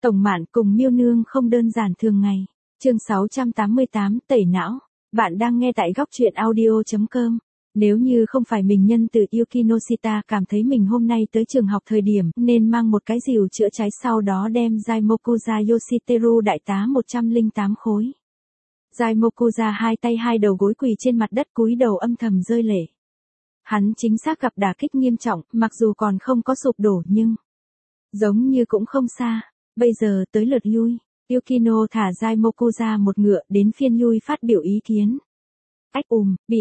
Tổng Mạn cùng Miêu Nương không đơn giản thường ngày. Chương 688, tẩy não. Bạn đang nghe tại góc truyện audio.com. Nếu như không phải mình nhân từ Yukinoshita cảm thấy mình hôm nay tới trường học thời điểm nên mang một cái rìu chữa cháy, sau đó đem Zaimokuza Yoshiteru đại tá 108 khối. Zaimokuza hai tay hai đầu gối quỳ trên mặt đất cúi đầu âm thầm rơi lệ. Hắn chính xác gặp đả kích nghiêm trọng, mặc dù còn không có sụp đổ nhưng giống như cũng không xa. Bây giờ tới lượt Yui. Yukino thả Zaimokuza một ngựa, đến phiên Yui phát biểu ý kiến. Bị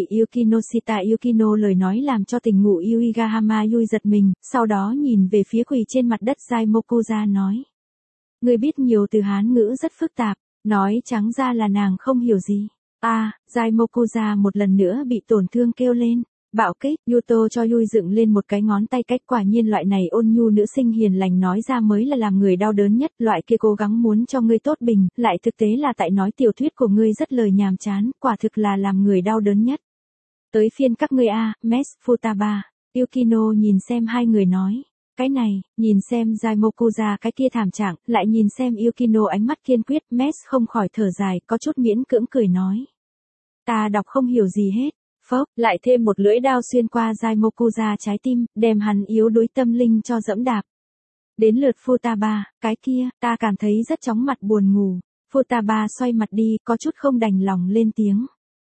Yukino lời nói làm cho tỉnh ngủ Yuigahama Yui giật mình, sau đó nhìn về phía quỳ trên mặt đất Zaimokuza nói. Người biết nhiều từ Hán ngữ rất phức tạp, nói trắng ra là nàng không hiểu gì. Zaimokuza một lần nữa bị tổn thương kêu lên. Bạo kích, Yuto cho Yui dựng lên một cái ngón tay cách, quả nhiên loại này ôn nhu nữ sinh hiền lành nói ra mới là làm người đau đớn nhất, loại kia cố gắng muốn cho ngươi tốt bình, lại thực tế là tại nói tiểu thuyết của ngươi rất lời nhàm chán, quả thực là làm người đau đớn nhất. Tới phiên các ngươi Mes Futaba. Yukino nhìn xem hai người nói. Cái này, nhìn xem Zaimokuza cái kia thảm trạng, lại nhìn xem Yukino ánh mắt kiên quyết, Mes không khỏi thở dài, có chút miễn cưỡng cười nói. Ta đọc không hiểu gì hết. Phốc, lại thêm một lưỡi đao xuyên qua Zaimokuza trái tim, đem hắn yếu đuối tâm linh cho dẫm đạp. Đến lượt Futaba, cái kia, ta cảm thấy rất chóng mặt buồn ngủ. Futaba xoay mặt đi, có chút không đành lòng lên tiếng.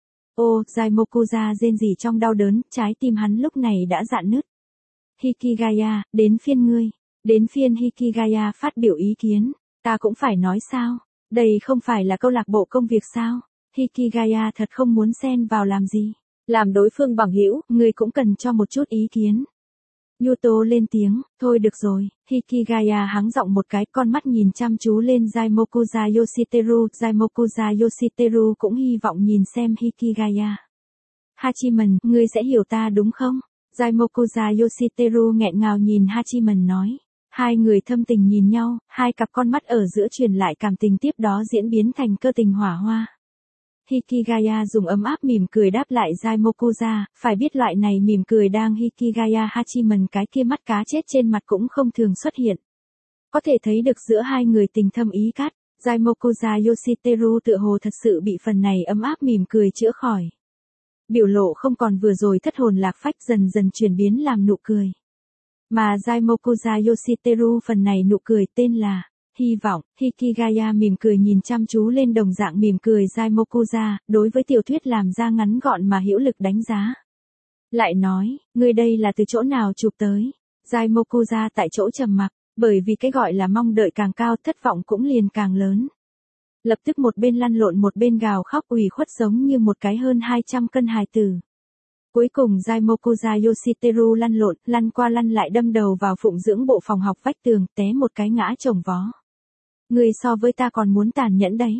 Zaimokuza rên rỉ trong đau đớn, trái tim hắn lúc này đã rạn nứt. Hikigaya, đến phiên ngươi. Đến phiên Hikigaya phát biểu ý kiến. Ta cũng phải nói sao? Đây không phải là câu lạc bộ công việc sao? Hikigaya thật không muốn xen vào làm gì. Làm đối phương bằng hữu, ngươi cũng cần cho một chút ý kiến. Yuto lên tiếng, thôi được rồi. Hikigaya hắng giọng một cái, con mắt nhìn chăm chú lên Zaimokuza Yoshiteru. Zaimokuza Yoshiteru cũng hy vọng nhìn xem Hikigaya. Hachiman, ngươi sẽ hiểu ta đúng không? Zaimokuza Yoshiteru nghẹn ngào nhìn Hachiman nói. Hai người thâm tình nhìn nhau, hai cặp con mắt ở giữa truyền lại cảm tình, tiếp đó diễn biến thành cơ tình hỏa hoa. Hikigaya dùng ấm áp mỉm cười đáp lại Zaimokuza, phải biết loại này mỉm cười đang Hikigaya Hachiman cái kia mắt cá chết trên mặt cũng không thường xuất hiện. Có thể thấy được giữa hai người tình thâm ý cát, Zaimokuza Yoshiteru tựa hồ thật sự bị phần này ấm áp mỉm cười chữa khỏi. Biểu lộ không còn vừa rồi thất hồn lạc phách, dần dần chuyển biến làm nụ cười. Mà Zaimokuza Yoshiteru phần này nụ cười tên là hy vọng. Hikigaya mỉm cười nhìn chăm chú lên đồng dạng mỉm cười Zaimokuza, đối với tiểu thuyết làm ra ngắn gọn mà hữu lực đánh giá. Lại nói, ngươi đây là từ chỗ nào chụp tới? Zaimokuza tại chỗ trầm mặc, bởi vì cái gọi là mong đợi càng cao, thất vọng cũng liền càng lớn. Lập tức một bên lăn lộn một bên gào khóc ủy khuất giống như một cái hơn 200 cân hài tử. Cuối cùng Zaimokuza Yoshiteru lăn lộn, lăn qua lăn lại đâm đầu vào phụng dưỡng bộ phòng học vách tường, té một cái ngã chồng vó. Người so với ta còn muốn tàn nhẫn đấy.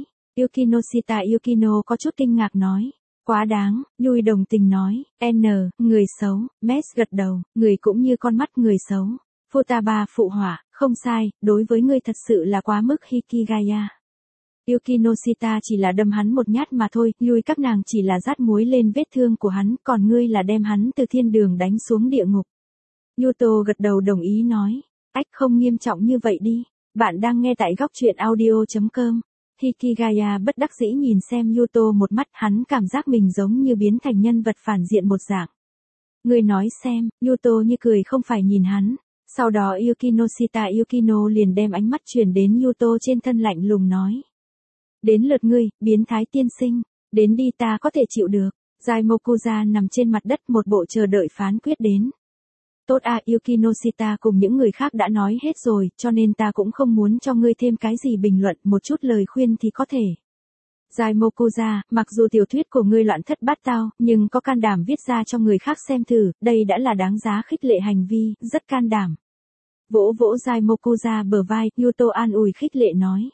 Yukino có chút kinh ngạc nói. Quá đáng, Yui đồng tình nói. Người xấu. Mes gật đầu, người cũng như con mắt người xấu. Futaba phụ họa, không sai, đối với ngươi thật sự là quá mức Hikigaya. Yukinoshita chỉ là đâm hắn một nhát mà thôi, Yui các nàng chỉ là rát muối lên vết thương của hắn, còn ngươi là đem hắn từ thiên đường đánh xuống địa ngục. Yuto gật đầu đồng ý nói. Không nghiêm trọng như vậy đi. Bạn đang nghe tại góc truyện audio.com. Hikigaya bất đắc dĩ nhìn xem Yuto một mắt, hắn cảm giác mình giống như biến thành nhân vật phản diện một dạng. Ngươi nói xem, Yuto như cười không phải nhìn hắn. Sau đó Yukino liền đem ánh mắt chuyển đến Yuto trên thân, lạnh lùng nói. Đến lượt ngươi, biến thái tiên sinh. Đến đi, ta có thể chịu được. Zaimokuza nằm trên mặt đất một bộ chờ đợi phán quyết đến. Tốt Yukinoshita cùng những người khác đã nói hết rồi, cho nên ta cũng không muốn cho ngươi thêm cái gì bình luận, một chút lời khuyên thì có thể. Zaimokuza, mặc dù tiểu thuyết của ngươi loạn thất bát tao, nhưng có can đảm viết ra cho người khác xem thử, đây đã là đáng giá khích lệ hành vi, rất can đảm. Vỗ vỗ Zaimokuza bờ vai, Yuto an ủi khích lệ nói.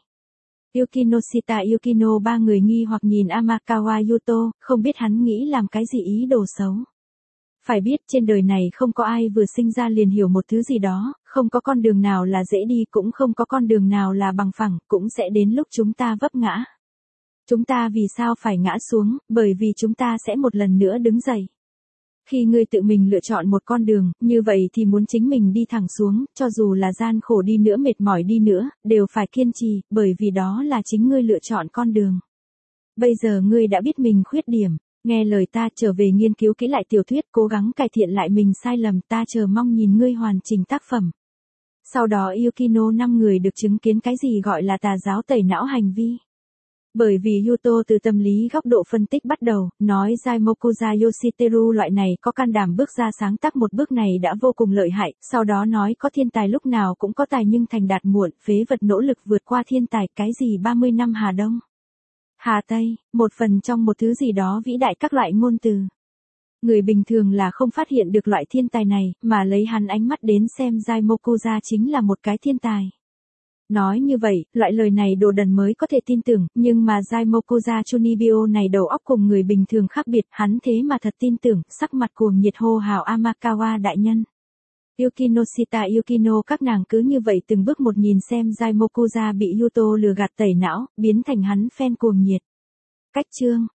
Yukino ba người nghi hoặc nhìn Amakawa Yuto, không biết hắn nghĩ làm cái gì ý đồ xấu. Phải biết trên đời này không có ai vừa sinh ra liền hiểu một thứ gì đó, không có con đường nào là dễ đi, cũng không có con đường nào là bằng phẳng, cũng sẽ đến lúc chúng ta vấp ngã. Chúng ta vì sao phải ngã xuống, bởi vì chúng ta sẽ một lần nữa đứng dậy. Khi ngươi tự mình lựa chọn một con đường, như vậy thì muốn chính mình đi thẳng xuống, cho dù là gian khổ đi nữa mệt mỏi đi nữa, đều phải kiên trì, bởi vì đó là chính ngươi lựa chọn con đường. Bây giờ ngươi đã biết mình khuyết điểm, nghe lời ta trở về nghiên cứu kỹ lại tiểu thuyết, cố gắng cải thiện lại mình sai lầm, ta chờ mong nhìn ngươi hoàn chỉnh tác phẩm. Sau đó Yukino 5 người được chứng kiến cái gì gọi là tà giáo tẩy não hành vi. Bởi vì Yuto từ tâm lý góc độ phân tích bắt đầu, nói Jaimokuza Yoshiteru loại này có can đảm bước ra sáng tác một bước này đã vô cùng lợi hại, sau đó nói có thiên tài lúc nào cũng có tài nhưng thành đạt muộn, phế vật nỗ lực vượt qua thiên tài, cái gì 30 năm Hà Đông, Hà Tây, một phần trong một thứ gì đó vĩ đại các loại ngôn từ. Người bình thường là không phát hiện được loại thiên tài này, mà lấy hắn ánh mắt đến xem Jaimokuza chính là một cái thiên tài. Nói như vậy, loại lời này đồ đần mới có thể tin tưởng, nhưng mà Jaimokuza Chunibyo này đầu óc cùng người bình thường khác biệt, hắn thế mà thật tin tưởng, sắc mặt cuồng nhiệt hô hào Amakawa đại nhân. Yukinoshita Yukino các nàng cứ như vậy từng bước một nhìn xem Jaimokuza bị Yuto lừa gạt tẩy não, biến thành hắn fan cuồng nhiệt. Cách chương